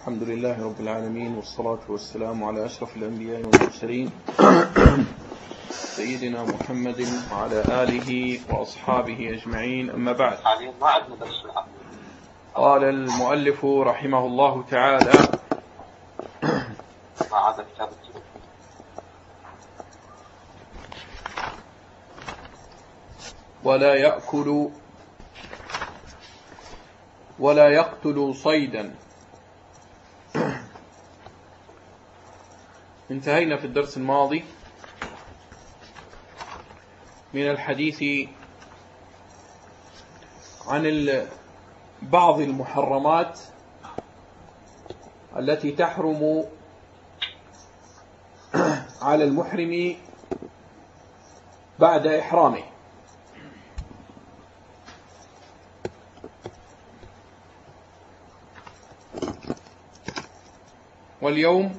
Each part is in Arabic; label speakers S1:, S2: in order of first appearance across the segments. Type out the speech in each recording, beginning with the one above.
S1: الحمد لله رب العالمين، والصلاة والسلام على أشرف الأنبياء والمرسلين سيدنا محمد وعلى آله وأصحابه أجمعين، أما بعد. قال المؤلف رحمه الله تعالى: ولا يقتل صيدا. انتهينا في الدرس الماضي من الحديث عن بعض المحرمات التي تحرم على المحرم بعد إحرامه. واليوم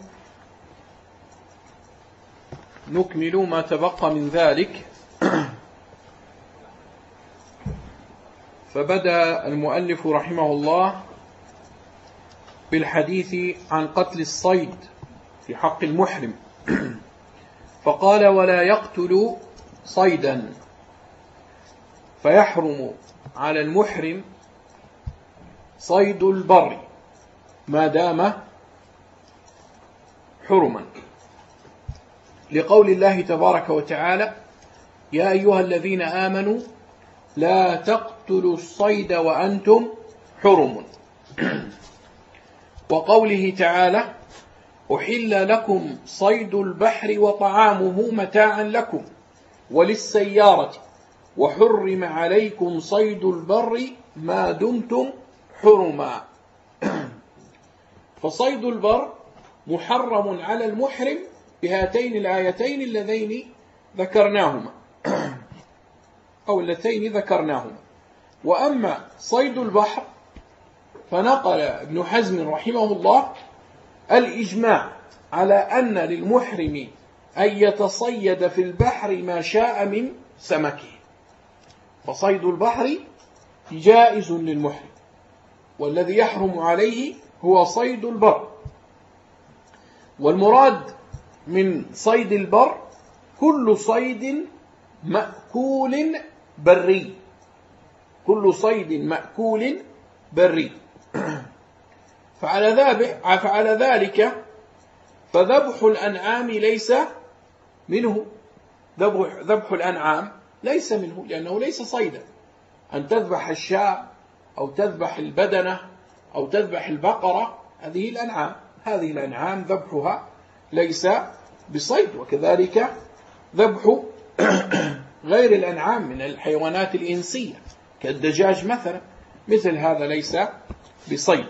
S1: نكمل ما تبقى من ذلك. فبدأ المؤلف رحمه الله بالحديث عن قتل الصيد في حق المحرم، فقال: ولا يقتل صيدا، فيحرم على المحرم صيد البر ما دام حرما، لقول الله تبارك وتعالى: يا أيها الذين آمنوا لا تقتلوا الصيد وأنتم حرم. وقوله تعالى: أحل لكم صيد البحر وطعامه متاعا لكم وللسيارة وحرم عليكم صيد البر ما دمتم حرما. فصيد البر محرم على المحرم بهاتين الآيتين اللذين ذكرناهما أو اللتين ذكرناهما. وأما صيد البحر فنقل ابن حزم رحمه الله الإجماع على أن للمحرم أن يتصيد في البحر ما شاء من سمكه، فصيد البحر جائز للمحرم، والذي يحرم عليه هو صيد البر. والمراد من صيد البر كل صيد مأكول بري، كل صيد مأكول بري. فعلى ذلك فذبح الأنعام ليس منه، ذبح الأنعام ليس منه، لأنه ليس صيدا. أن تذبح الشاة أو تذبح البدنة أو تذبح البقرة، هذه الأنعام ذبحها ليس بصيد. وكذلك ذبح غير الأنعام من الحيوانات الإنسية كالدجاج مثلا، مثل هذا ليس بصيد.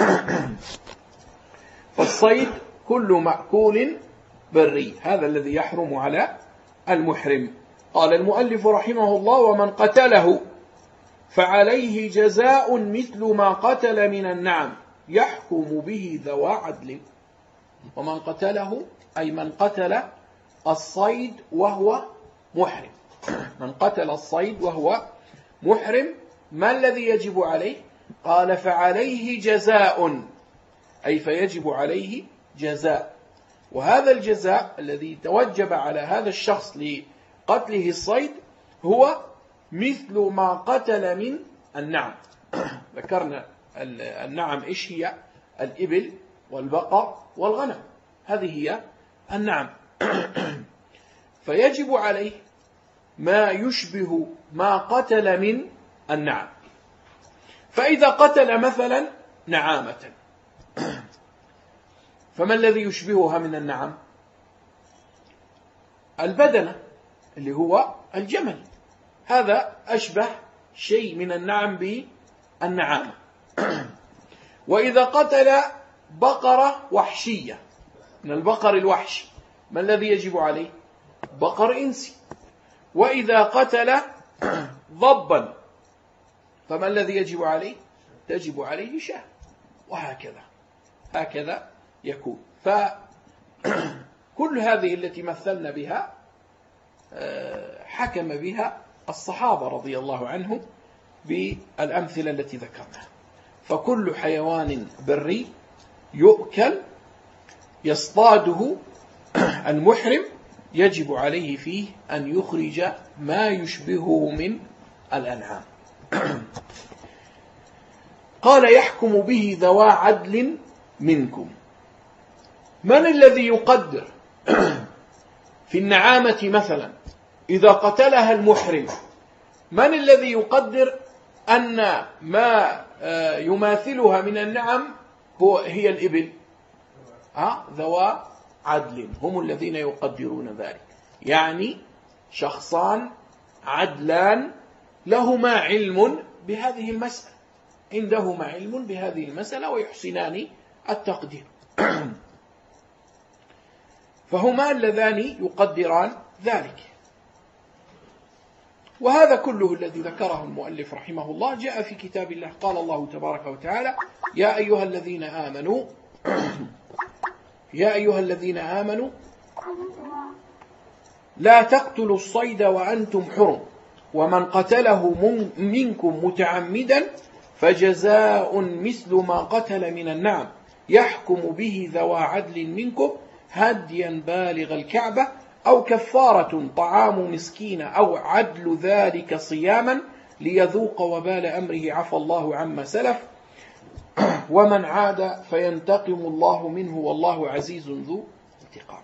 S1: فالصيد كل مأكول بري، هذا الذي يحرم على المحرم. قال المؤلف رحمه الله: ومن قتله فعليه جزاء مثل ما قتل من النعم يحكم به ذوى عدل. ومن قتله أي من قتل الصيد وهو محرم. من قتل الصيد وهو محرم، ما الذي يجب عليه؟ قال: فعليه جزاء، أي فيجب عليه جزاء. وهذا الجزاء الذي توجب على هذا الشخص لقتله الصيد هو مثل ما قتل من النعم. ذكرنا النعم إيش هي؟ الإبل والبقر والغنم، هذه هي النعم. فيجب عليه ما يشبه ما قتل من النعم. فإذا قتل مثلا نعامة، فما الذي يشبهها من النعم؟ البدنة اللي هو الجمل، هذا أشبه شيء من النعم بالنعامة. وإذا قتل بقرة وحشية من البقر الوحشي، ما الذي يجب عليه؟ بقر إنسي. وإذا قتل ضبا، فما الذي يجب عليه؟ تجب عليه شاة، هكذا يكون. فكل هذه التي مثلنا بها حكم بها الصحابة رضي الله عنهم بالأمثلة التي ذكرناها. فكل حيوان بري يؤكل يصطاده المحرم يجب عليه فيه أن يخرج ما يشبهه من الأنعام. قال يحكم به ذوى عدل منكم. من الذي يقدر في النعامة مثلا إذا قتلها المحرم؟ من الذي يقدر أن ما يماثلها من النعم هي الإبل؟ ذوى عدل هم الذين يقدرون ذلك، يعني شخصان عدلان لهما علم بهذه المسألة، عندهما علم بهذه المسألة ويحسنان التقدير، فهما اللذان يقدران ذلك. وهذا كله الذي ذكره المؤلف رحمه الله جاء في كتاب الله. قال الله تبارك وتعالى: يا أيها الذين آمنوا يا أيها الذين آمنوا لا تقتلوا الصيد وأنتم حرم ومن قتله منكم متعمدا فجزاء مثل ما قتل من النعم يحكم به ذوى عدل منكم هديا بالغ الكعبة أو كفارة طعام مسكين أو عدل ذلك صياما ليذوق وبال أمره عفى الله عما سلف ومن عاد فينتقم الله منه والله عزيز ذو انتقام.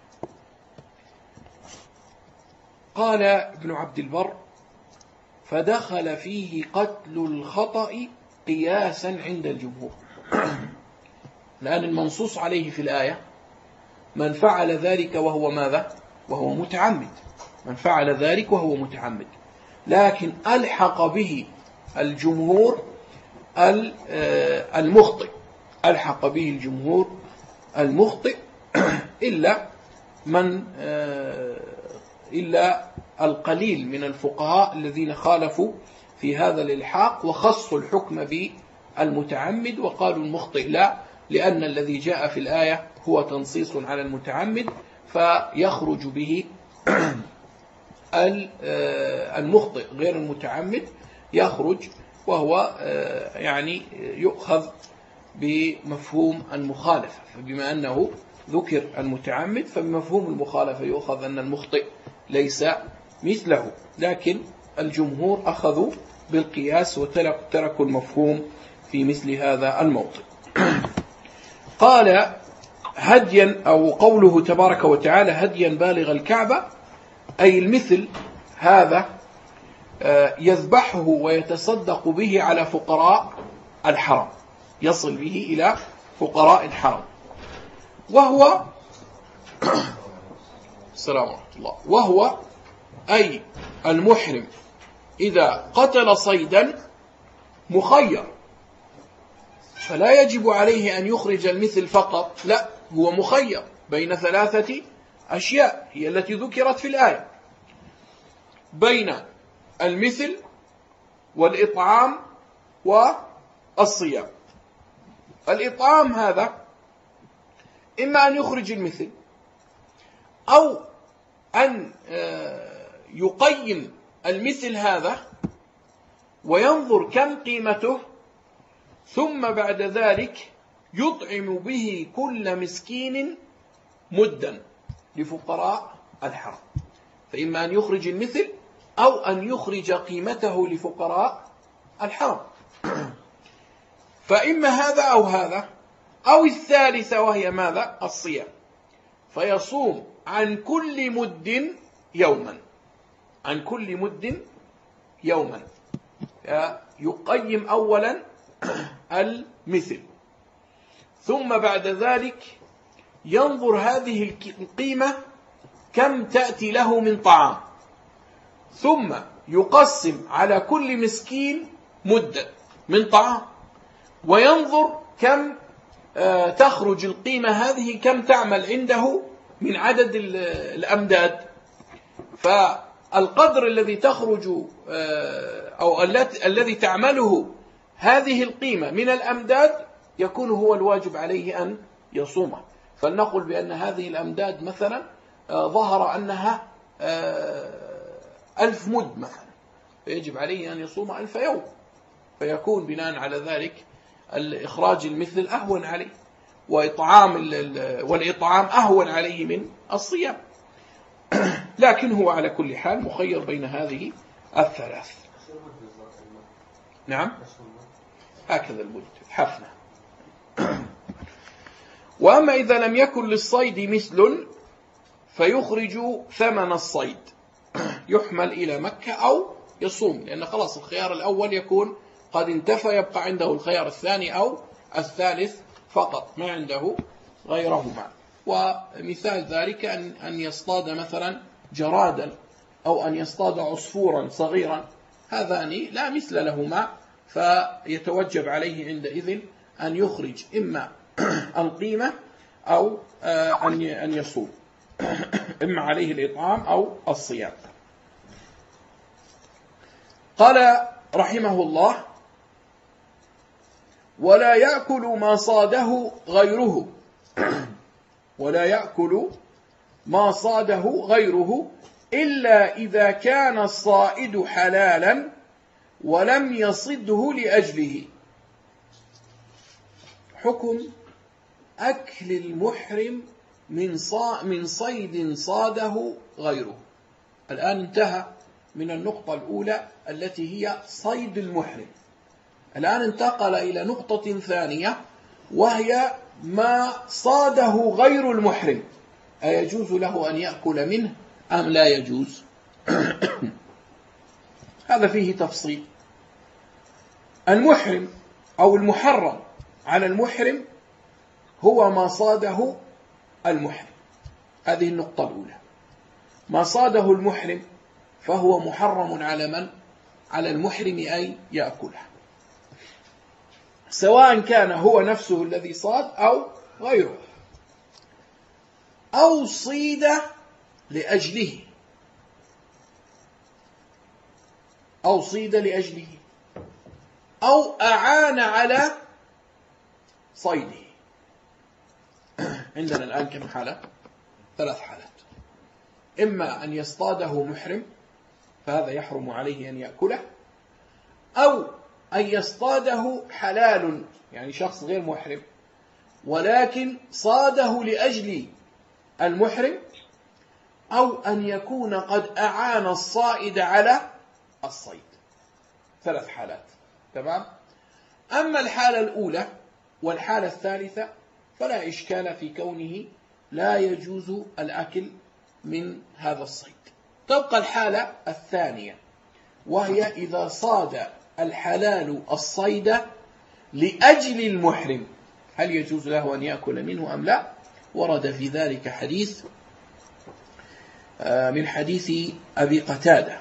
S1: قال ابن عبد البر: فدخل فيه قتل الخطأ قياسا عند الجمهور. لأن المنصوص عليه في الآية من فعل ذلك وهو ماذا؟ وهو متعمد، من فعل ذلك وهو متعمد، لكن ألحق به الجمهور المخطئ، ألحق به الجمهور المخطئ إلا القليل من الفقهاء الذين خالفوا في هذا الإلحاق وخصوا الحكم بالمتعمد وقالوا المخطئ لا، لأن الذي جاء في الآية هو تنصيص على المتعمد فيخرج به المخطئ غير المتعمد يخرج، وهو يعني يؤخذ بمفهوم المخالفة، فبما أنه ذكر المتعمد فبمفهوم المخالفة يؤخذ أن المخطئ ليس مثله، لكن الجمهور أخذوا بالقياس وتركوا المفهوم في مثل هذا الموطن. قال هديا، أو قوله تبارك وتعالى هديا بالغ الكعبة، أي المثل هذا يذبحه ويتصدق به على فقراء الحرم، يصل به إلى فقراء الحرم، وهو السلام ورحمة الله، وهو أي المحرم إذا قتل صيدا مخير، فلا يجب عليه أن يخرج المثل فقط، لا، هو مخير بين ثلاثة أشياء هي التي ذكرت في الآية، بين المثل والإطعام والصيام. الإطعام هذا إما أن يخرج المثل أو أن يقيم المثل هذا وينظر كم قيمته، ثم بعد ذلك يطعم به كل مسكين مدا لفقراء الحرم، فإما أن يخرج المثل أو أن يخرج قيمته لفقراء الحرم، فإما هذا أو هذا، أو الثالثة وهي ماذا؟ الصيام، فيصوم عن كل مد يوما، عن كل مد يوما، يقيم أولا المثل، ثم بعد ذلك ينظر هذه القيمة كم تأتي له من طعام، ثم يقسم على كل مسكين مدة من طعام، وينظر كم تخرج القيمة هذه كم تعمل عنده من عدد الأمداد، فالقدر الذي تخرج أو الذي تعمله هذه القيمة من الأمداد يكون هو الواجب عليه أن يصومه. فلنقل بأن هذه الأمداد مثلا ظهر أنها 1000 مد مثلا، فيجب عليه أن يصوم 1000 يوم، فيكون بناء على ذلك الإخراج المثل أهون عليه. والإطعام أهون عليه من الصيام. لكن هو على كل حال مخير بين هذه الثلاث. نعم هكذا المدة حفنة. وأما إذا لم يكن للصيد مثل فيخرج ثمن الصيد، يحمل إلى مكة أو يصوم، لأن خلاص الخيار الأول يكون قد انتفى، يبقى عنده الخيار الثاني أو الثالث فقط، ما عنده غيرهما. ومثال ذلك أن يصطاد مثلا جرادا أو أن يصطاد عصفورا صغيرا، هذان لا مثل لهما، فيتوجب عليه عندئذ أن يخرج إما القيمة أو أن يصوم، إما عليه الإطعام أو الصيام. قال رحمه الله: ولا يأكل ما صاده غيره ولا يأكل ما صاده غيره إلا إذا كان الصائد حلالا ولم يصده لأجله. حكم أكل المحرم من صيد صاده غيره. الآن انتهى من النقطة الأولى التي هي صيد المحرم، الآن انتقل إلى نقطة ثانية وهي ما صاده غير المحرم، أيجوز له أن يأكل منه أم لا يجوز؟ هذا فيه تفصيل. المحرم أو المحرم على المحرم هو ما صاده المحرم، هذه النقطة الأولى. ما صاده المحرم فهو محرم على من؟ على المحرم أي يأكله، سواء كان هو نفسه الذي صاد أو غيره، أو صيد لأجله أو أعان على صيده. عندنا الآن كم حالة؟ 3 حالات. إما أن يصطاده محرم فهذا يحرم عليه أن يأكله، أو أن يصطاده حلال يعني شخص غير محرم ولكن صاده لأجل المحرم، أو أن يكون قد أعان الصائد على الصيد. 3 حالات. تمام؟ أما الحالة الأولى والحالة الثالثة فلا إشكال في كونه لا يجوز الأكل من هذا الصيد. تبقى الحالة الثانية وهي إذا صاد الحلال الصيد لأجل المحرم، هل يجوز له أن يأكل منه أم لا؟ ورد في ذلك حديث من حديث أبي قتادة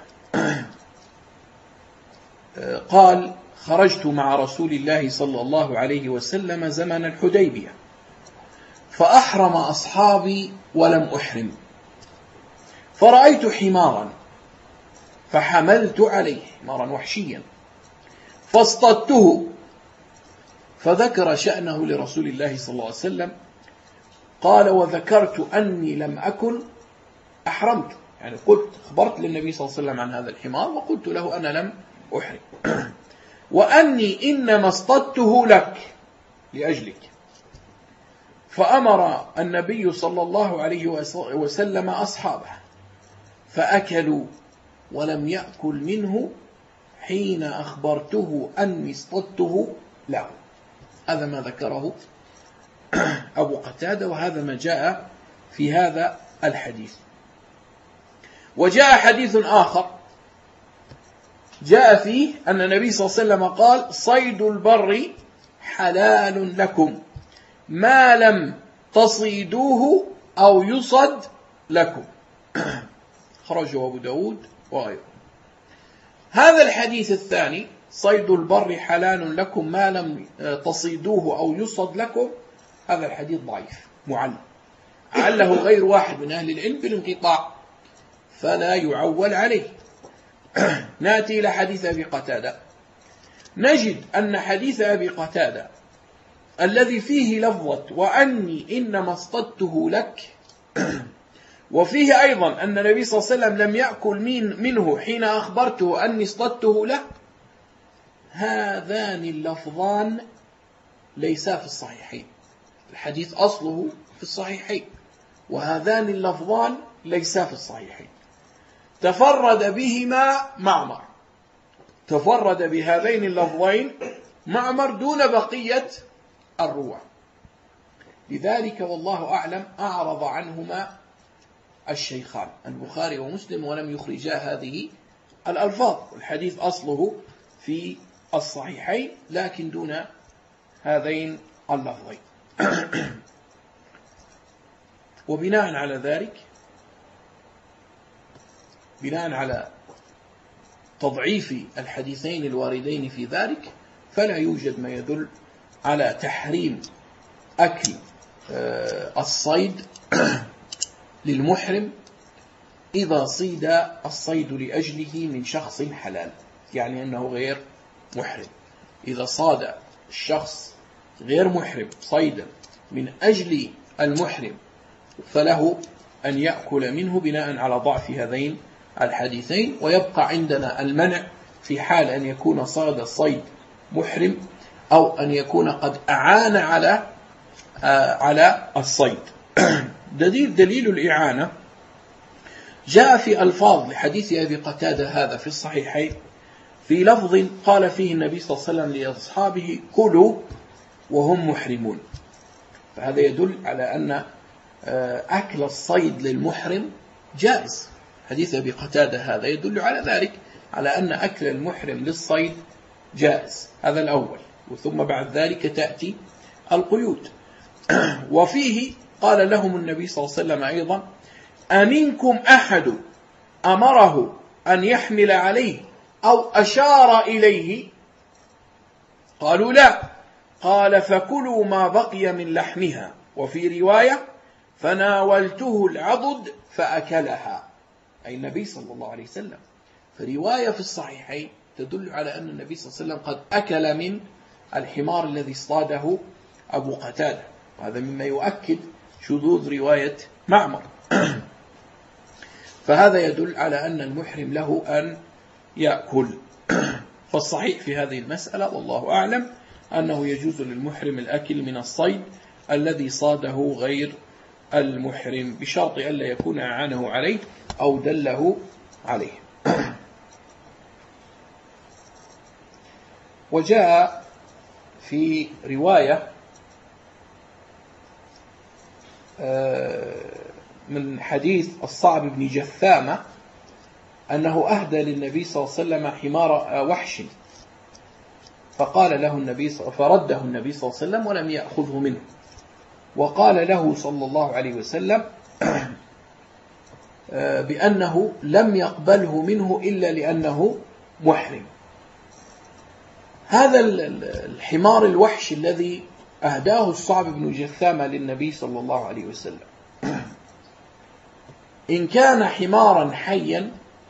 S1: قال: خرجت مع رسول الله صلى الله عليه وسلم زمن الحديبية فأحرم أصحابي ولم أحرم، فرأيت حمارا فحملت عليه، حمارا وحشيا، فاصطدته، فذكر شأنه لرسول الله صلى الله عليه وسلم، قال: وذكرت أني لم أكن أحرمت، يعني قلت أخبرت للنبي صلى الله عليه وسلم عن هذا الحمار وقلت له أنا لم أحرم، وأني إنما اصطدته لك لأجلك. فأمر النبي صلى الله عليه وسلم أصحابه فأكلوا ولم يأكل منه حين أخبرته أني اصطدته له. هذا ما ذكره أبو قتادة، وهذا ما جاء في هذا الحديث. وجاء حديث آخر جاء فيه أن النبي صلى الله عليه وسلم قال: صيد البر حلال لكم ما لم تصيدوه أو يصد لكم. خرجه أبو داود وغيره. هذا الحديث الثاني: صيد البر حلال لكم ما لم تصيدوه أو يصد لكم، هذا الحديث ضعيف معل، عله غير واحد من أهل العلم بالانقطاع، فلا يعول عليه. نأتي إلى حديث أبي قتادة، نجد أن حديث أبي قتادة الذي فيه لفظة وأني إنما اصطدته لك، وفيه أيضا أن النبي صلى الله عليه وسلم لم يأكل منه حين أخبرته أني اصطدته له، هذان اللفظان ليسا في الصحيحين، الحديث أصله في الصحيحين، وهذان اللفظان ليسا في الصحيحين. تفرد بهما معمر، تفرد بهذين اللفظين معمر دون بقية الرواة، لذلك والله أعلم أعرض عنهما الشيخان البخاري ومسلم ولم يخرجا هذه الألفاظ. الحديث أصله في الصحيحين لكن دون هذين اللفظين. وبناء على ذلك، بناء على تضعيف الحديثين الواردين في ذلك، فلا يوجد ما يدل على تحريم أكل الصيد للمحرم إذا صيد الصيد لأجله من شخص حلال، يعني أنه غير محرم. إذا صاد الشخص غير محرم صيدا من أجل المحرم فله أن يأكل منه بناء على ضعف هذين الحديثين. ويبقى عندنا المنع في حال أن يكون صاد الصيد محرم أو أن يكون قد أعان على الصيد. دليل الإعانة جاء في ألفاظ لحديث أبي قتادة هذا في الصحيحين، في لفظ قال فيه النبي صلى الله عليه وسلم لأصحابه: كلوا وهم محرمون. فهذا يدل على أن أكل الصيد للمحرم جائز. حديث أبي قتادة هذا يدل على ذلك، على أن أكل المحرم للصيد جائز. هذا الأول. وثم بعد ذلك تأتي القيود. وفيه قال لهم النبي صلى الله عليه وسلم أيضا: أمنكم أحد أمره أن يحمل عليه أو أشار إليه؟ قالوا: لا. قال: فكلوا ما بقي من لحمها. وفي رواية: فناولته العضد فأكلها، أي النبي صلى الله عليه وسلم. فرواية في الصحيحين تدل على أن النبي صلى الله عليه وسلم قد أكل من الحمار الذي اصطاده أبو قتادة، وهذا مما يؤكد شذوذ رواية معمر. فهذا يدل على أن المحرم له أن يأكل. فالصحيح في هذه المسألة والله أعلم أنه يجوز للمحرم الأكل من الصيد الذي صاده غير المحرم، بشرط ألا يكون أعانه عليه أو دله عليه. وجاء في رواية من حديث الصعب بن جثامة أنه أهدى للنبي صلى الله عليه وسلم حمار وحش، فقال له النبي فرده النبي صلى الله عليه وسلم ولم يأخذه منه، وقال له صلى الله عليه وسلم بأنه لم يقبله منه إلا لأنه محرم. هذا الحمار الوحش الذي أهداه الصعب بن جثامة للنبي صلى الله عليه وسلم، إن كان حمارا حيا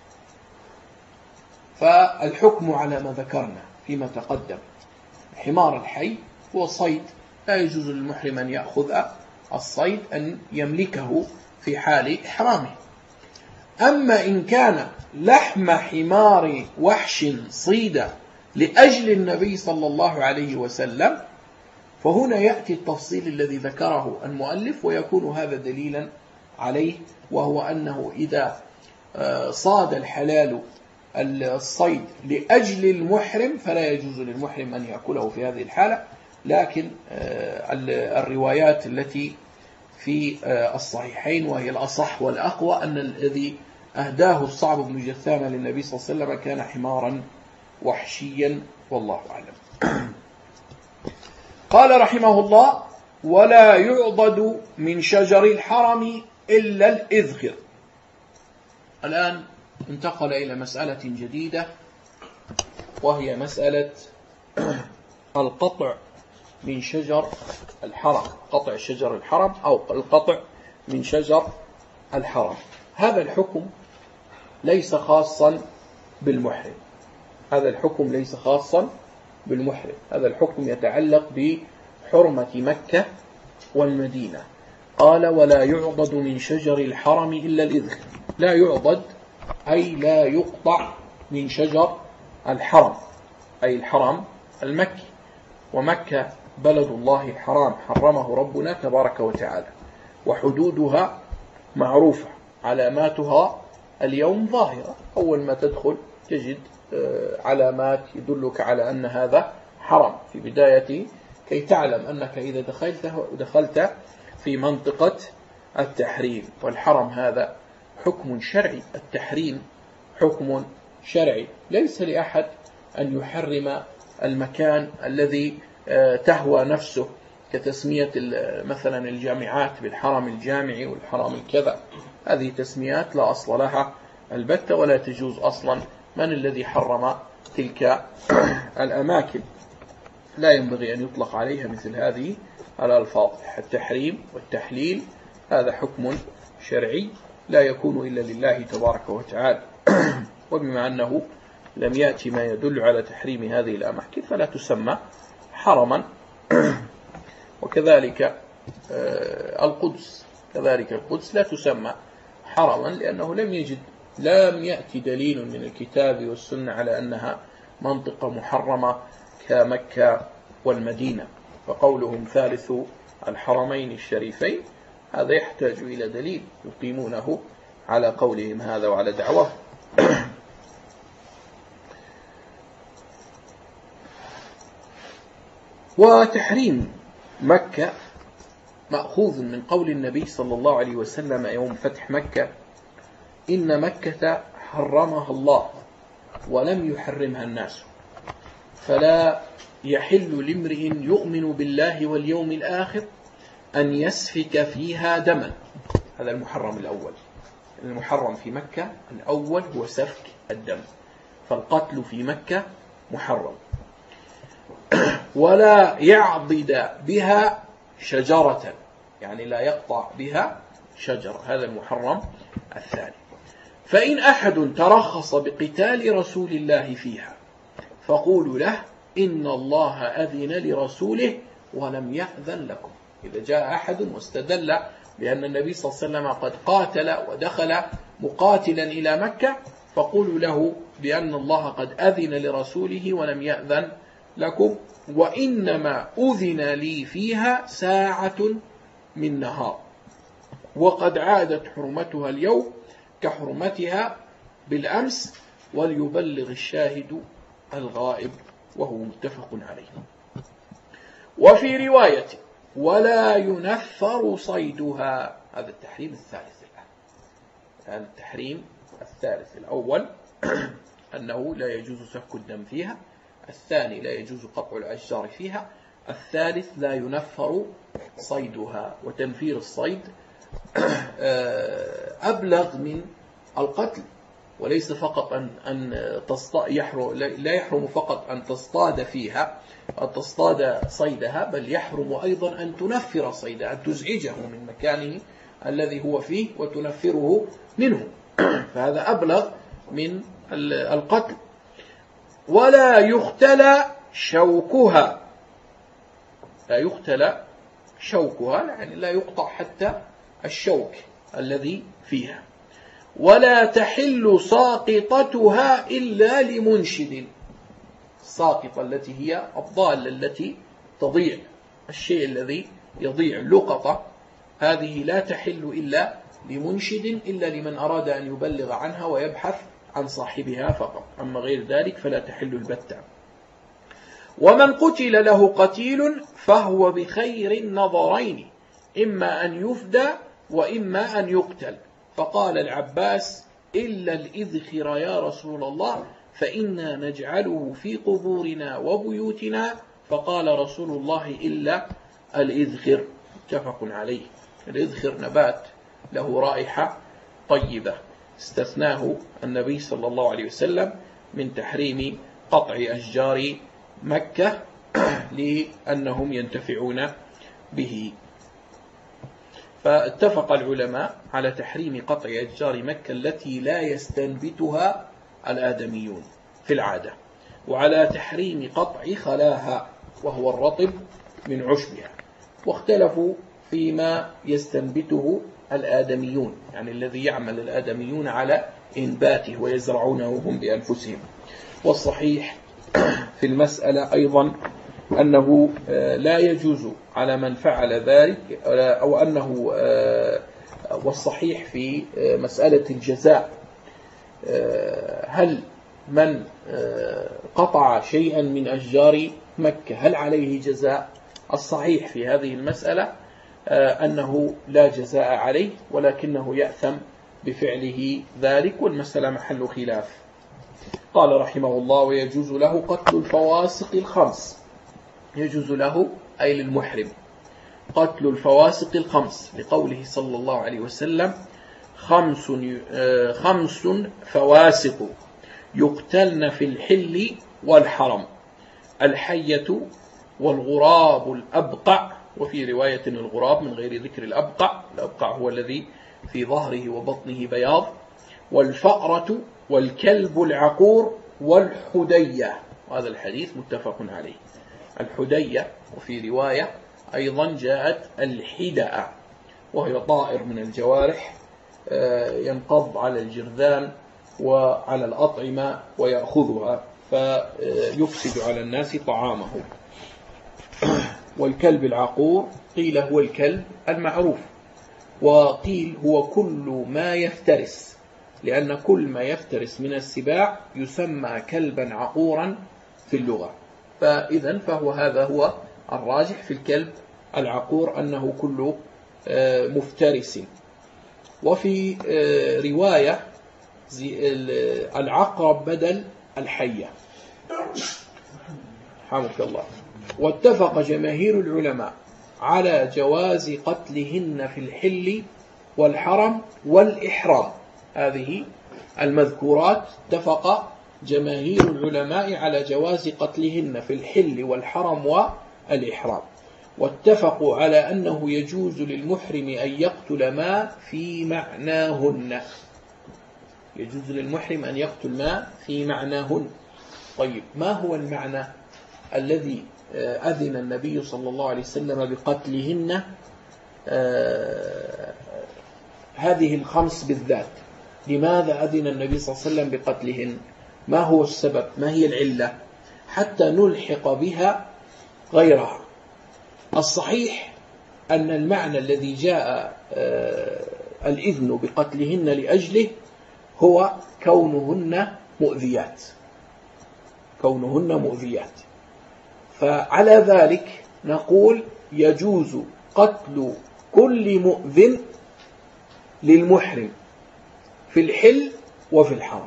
S1: فالحكم على ما ذكرنا فيما تقدم. الحمار الحي هو صيد، لا يجوز للمحرم أن يأخذ الصيد، أن يملكه في حال إحرامه. أما إن كان لحم حمار وحش صيد لأجل النبي صلى الله عليه وسلم، فهنا يأتي التفصيل الذي ذكره المؤلف ويكون هذا دليلا عليه، وهو أنه إذا صاد الحلال الصيد لأجل المحرم فلا يجوز للمحرم أن يأكله في هذه الحالة. لكن الروايات التي في الصحيحين وهي الأصح والأقوى أن الذي أهداه الصعب بن جثامة للنبي صلى الله عليه وسلم كان حمارا وحشيا، والله أعلم. قال رحمه الله: ولا يعضد من شجر الحرم إلا الإذخر. الآن انتقل إلى مسألة جديدة، وهي مسألة القطع من شجر الحرم، قطع شجر الحرم أو القطع من شجر الحرم. هذا الحكم ليس خاصا بالمحرم، هذا الحكم ليس خاصا بالمحرم، هذا الحكم يتعلق بحرمة مكة والمدينة. قال: ولا يعضد من شجر الحرم إلا الإذخر. لا يعضد أي لا يقطع من شجر الحرم، أي الحرم المكي، ومكة بلد الله الحرام حرمه ربنا تبارك وتعالى، وحدودها معروفة، علاماتها اليوم ظاهرة. أول ما تدخل تجد علامات يدلك على أن هذا حرم في بداية، كي تعلم أنك إذا دخلت في منطقة التحريم. والحرم هذا حكم شرعي، التحريم حكم شرعي، ليس لأحد أن يحرم المكان الذي تهوى نفسه، كتسمية مثلا الجامعات بالحرم الجامعي والحرم الكذا. هذه تسميات لا أصل لها البتة ولا تجوز أصلا. من الذي حرم تلك الأماكن؟ لا ينبغي أن يطلق عليها مثل هذه الألفاظ. التحريم والتحليل هذا حكم شرعي لا يكون إلا لله تبارك وتعالى. وبما أنه لم يأتي ما يدل على تحريم هذه الأماكن فلا تسمى حرما. وكذلك القدس، كذلك القدس لا تسمى حرما، لأنه لم يأتي دليل من الكتاب والسنة على أنها منطقة محرمة كمكة والمدينة. فقولهم ثالث الحرمين الشريفين هذا يحتاج إلى دليل يقيمونه على قولهم هذا وعلى دعوه. وتحريم مكة مأخوذ من قول النبي صلى الله عليه وسلم يوم فتح مكة: إن مكة حرمها الله ولم يحرمها الناس، فلا يحل لامرئ يؤمن بالله واليوم الآخر أن يسفك فيها دما. هذا المحرم الأول. المحرم في مكة الأول هو سفك الدم، فالقتل في مكة محرم. ولا يعضد بها شجرة، يعني لا يقطع بها شجرة، هذا المحرم الثاني. فإن أحد ترخص بقتال رسول الله فيها فقولوا له إن الله أذن لرسوله ولم يأذن لكم. إذا جاء أحد واستدل بأن النبي صلى الله عليه وسلم قد قاتل ودخل مقاتلا إلى مكة فقولوا له بأن الله قد أذن لرسوله ولم يأذن لكم، وإنما أذن لي فيها ساعة من نهار، وقد عادت حرمتها اليوم كحرمتها بالأمس، وليبلغ الشاهد الغائب، وهو متفق عليه. وفي رواية: ولا ينفر صيدها. هذا التحريم الثالث الآن. هذا التحريم الثالث. الأول أنه لا يجوز سفك الدم فيها، الثاني لا يجوز قطع الأشجار فيها، الثالث لا ينفر صيدها. وتنفير الصيد أبلغ من القتل، وليس فقط أن لا يحرم فقط أن تصطاد فيها أو تصطاد صيدها، بل يحرم أيضا أن تنفر صيدها، أن تزعجه من مكانه الذي هو فيه وتنفره منه، فهذا أبلغ من القتل. ولا يختلى شوكها، لا يختلى شوكها يعني لا يقطع حتى الشوك الذي فيها. ولا تحل ساقطتها إلا لمنشد. الساقطة التي هي الضالة التي تضيع، الشيء الذي يضيع، اللقطة، هذه لا تحل إلا لمنشد، إلا لمن أراد أن يبلغ عنها ويبحث عن صاحبها فقط، أما غير ذلك فلا تحل البتة. ومن قتل له قتيل فهو بخير النظرين، إما أن يفدى وإما أن يقتل. فقال العباس: إلا الإذخر يا رسول الله، فإنا نجعله في قبورنا وبيوتنا. فقال رسول الله: إلا الإذخر. متفق عليه. الإذخر نبات له رائحة طيبة، استثناه النبي صلى الله عليه وسلم من تحريم قطع أشجار مكة لأنهم ينتفعون به. فاتفق العلماء على تحريم قطع أشجار مكة التي لا يستنبتها الآدميون في العادة، وعلى تحريم قطع خلاها وهو الرطب من عشبها، واختلفوا فيما يستنبته الآدميون، يعني الذي يعمل الآدميون على إنباته ويزرعونه هم بأنفسهم. والصحيح في المسألة أيضا أنه لا يجوز على من فعل ذلك، أو أنه والصحيح في مسألة الجزاء، هل من قطع شيئا من أشجار مكة هل عليه جزاء؟ الصحيح في هذه المسألة أنه لا جزاء عليه، ولكنه يأثم بفعله ذلك، والمسألة محل خلاف. قال رحمه الله: ويجوز له قتل الفواسق الخمس. يجوز له أي للمحرم قتل الفواسق الخمس، لقوله صلى الله عليه وسلم: خمس فواسق يقتلن في الحل والحرم: الحية والغراب الأبقع، وفي رواية الغراب من غير ذكر الأبقع، الأبقع هو الذي في ظهره وبطنه بياض، والفأرة والكلب العقور والحدية. وهذا الحديث متفق عليه. الحدية، وفي رواية أيضا جاءت الحدأ، وهي طائر من الجوارح ينقض على الجرذان وعلى الأطعمة ويأخذها فيفسد على الناس طعامه. والكلب العقور قيل هو الكلب المعروف، وقيل هو كل ما يفترس، لأن كل ما يفترس من السباع يسمى كلبا عقورا في اللغة. هذا هو الراجح في الكلب العقور، أنه كل مفترس. وفي رواية العقرب بدل الحية. حمك الله. واتفق جماهير العلماء على جواز قتلهن في الحل والحرم والإحرام. هذه المذكورات اتفق جماهير العلماء على جواز قتلهن في الحل والحرم والإحرام، واتفقوا على أنه يجوز للمحرم أن يقتل ما في معناهن. يجوز للمحرم أن يقتل ما في معناهن. طيب، ما هو المعنى الذي أذن النبي صلى الله عليه وسلم بقتلهن هذه الخمس بالذات؟ لماذا أذن النبي صلى الله عليه وسلم بقتلهن؟ ما هو السبب؟ ما هي العلة؟ حتى نلحق بها غيرها. الصحيح أن المعنى الذي جاء الإذن بقتلهن لأجله هو كونهن مؤذيات. كونهن مؤذيات. فعلى ذلك نقول يجوز قتل كل مؤذن للمحرم في الحل وفي الحرم،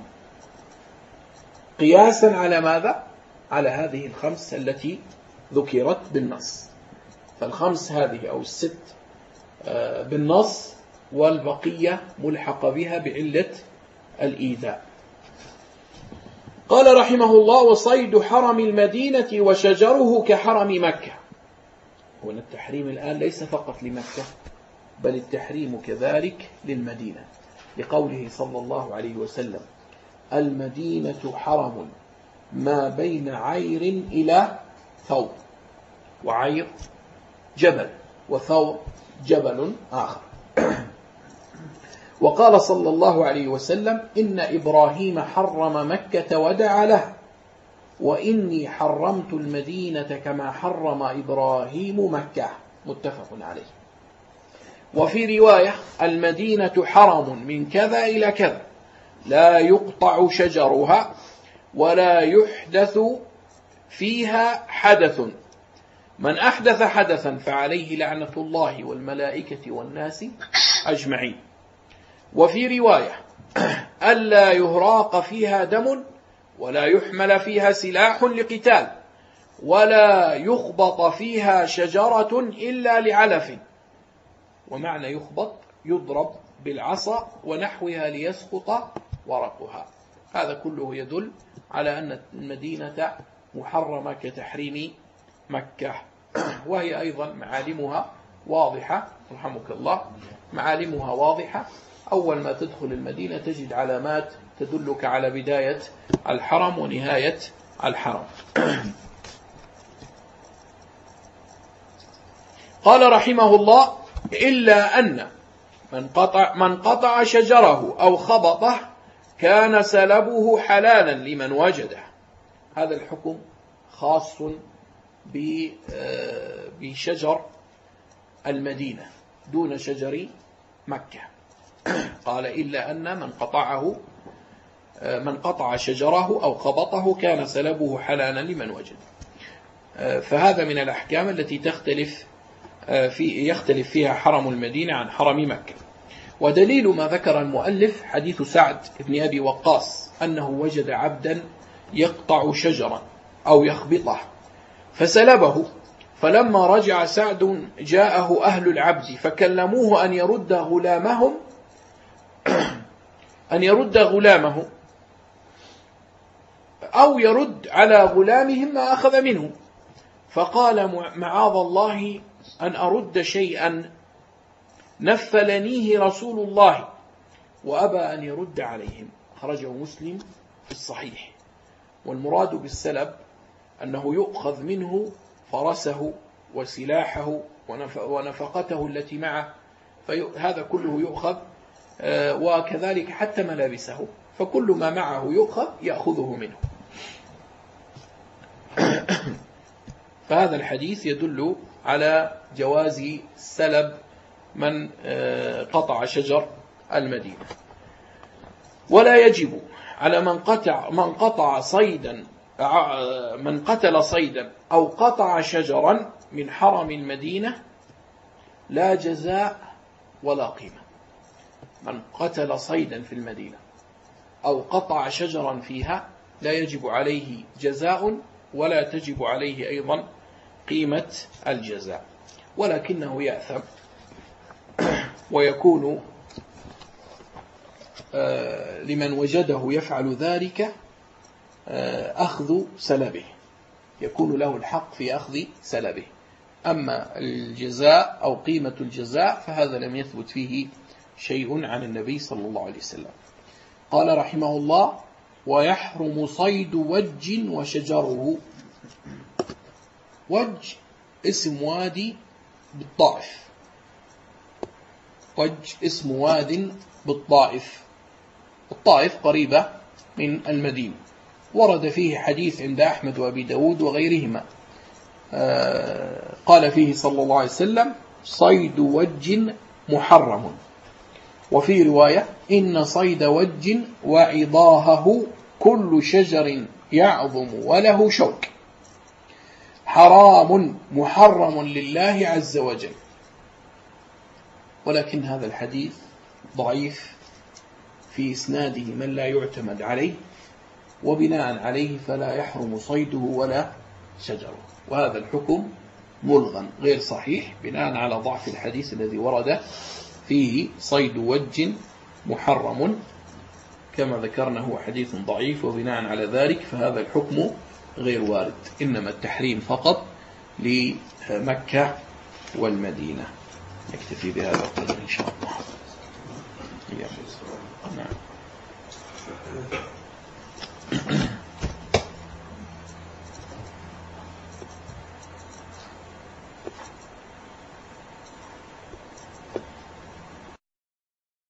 S1: قياسا على ماذا؟ على هذه الخمس التي ذكرت بالنص. فالخمس هذه أو الست بالنص، والبقية ملحق بها بعلة الإيذاء. قال رحمه الله: وصيد حرم المدينة وشجره كحرم مكة. هنا التحريم الآن ليس فقط لمكة، بل التحريم كذلك للمدينة، لقوله صلى الله عليه وسلم: المدينة حرم ما بين عير إلى ثور. وعير جبل، وثور جبل آخر. وقال صلى الله عليه وسلم: إن إبراهيم حرم مكة ودعا له، وإني حرمت المدينة كما حرم إبراهيم مكة. متفق عليه. وفي رواية: المدينة حرم من كذا إلى كذا، لا يقطع شجرها ولا يحدث فيها حدث، من أحدث حدثا فعليه لعنة الله والملائكة والناس أجمعين. وفي رواية: ألا يهراق فيها دم ولا يحمل فيها سلاح لقتال ولا يخبط فيها شجرة إلا لعلف. ومعنى يخبط يضرب بالعصا ونحوها ليسقط ورقها. هذا كله يدل على أن المدينة محرمة كتحريم مكة. وهي أيضا معالمها واضحة، رحمك الله، معالمها واضحة. أول ما تدخل المدينة تجد علامات تدلك على بداية الحرم ونهاية الحرم. قال رحمه الله: إلا أن من قطع شجره أو خبطه كان سلبه حلالا لمن وجده. هذا الحكم خاص بشجر المدينة دون شجر مكة. قال إلا أن من قطع شجره أو خبطه كان سلبه حلالا لمن وجد. فهذا من الأحكام التي يختلف فيها حرم المدينة عن حرم مكة. ودليل ما ذكر المؤلف حديث سعد بن أبي وقاص أنه وجد عبدا يقطع شجرا أو يخبطه فسلبه، فلما رجع سعد جاءه أهل العبد فكلموه أن يرد غلامه أو يرد على غلامهم ما أخذ منه، فقال معاذ الله أن أرد شيئا نفلنيه رسول الله، وأبى أن يرد عليهم. خرجه مسلم في الصحيح. والمراد بالسلب أنه يؤخذ منه فرسه وسلاحه ونفقته التي معه، فهذا كله يؤخذ، وكذلك حتى ملابسه، فكل ما معه يأخذه منه. فهذا الحديث يدل على جواز سلب من قطع شجر المدينة. ولا يجب على من قتل صيدا أو قطع شجرا من حرم المدينة لا جزاء ولا قيمة. من قتل صيدا في المدينة أو قطع شجرا فيها لا يجب عليه جزاء ولا تجب عليه أيضا قيمة الجزاء، ولكنه يأثم ويكون لمن وجده يفعل ذلك أخذ سلبه، يكون له الحق في أخذ سلبه. أما الجزاء أو قيمة الجزاء فهذا لم يثبت فيه شيء عن النبي صلى الله عليه وسلم. قال رحمه الله: ويحرم صيد وج وشجره. وج اسم وادي بالطائف، وج اسم واد بالطائف، الطائف قريبة من المدينة. ورد فيه حديث عند أحمد وأبي داود وغيرهما، قال فيه صلى الله عليه وسلم: صيد وج محرم. وفي رواية: إن صيد وج وعضاهه كل شجر يعظم وله شوك حرام محرم لله عز وجل. ولكن هذا الحديث ضعيف، في إسناده من لا يعتمد عليه، وبناء عليه فلا يحرم صيده ولا شجره، وهذا الحكم ملغم غير صحيح بناء على ضعف الحديث الذي ورد فيه صيد وج محرم، كما ذكرنا هو حديث ضعيف، وبناء على ذلك فهذا الحكم غير وارد، إنما التحريم فقط لمكة والمدينة. نكتفي بهذا القدر إن شاء الله. نعم.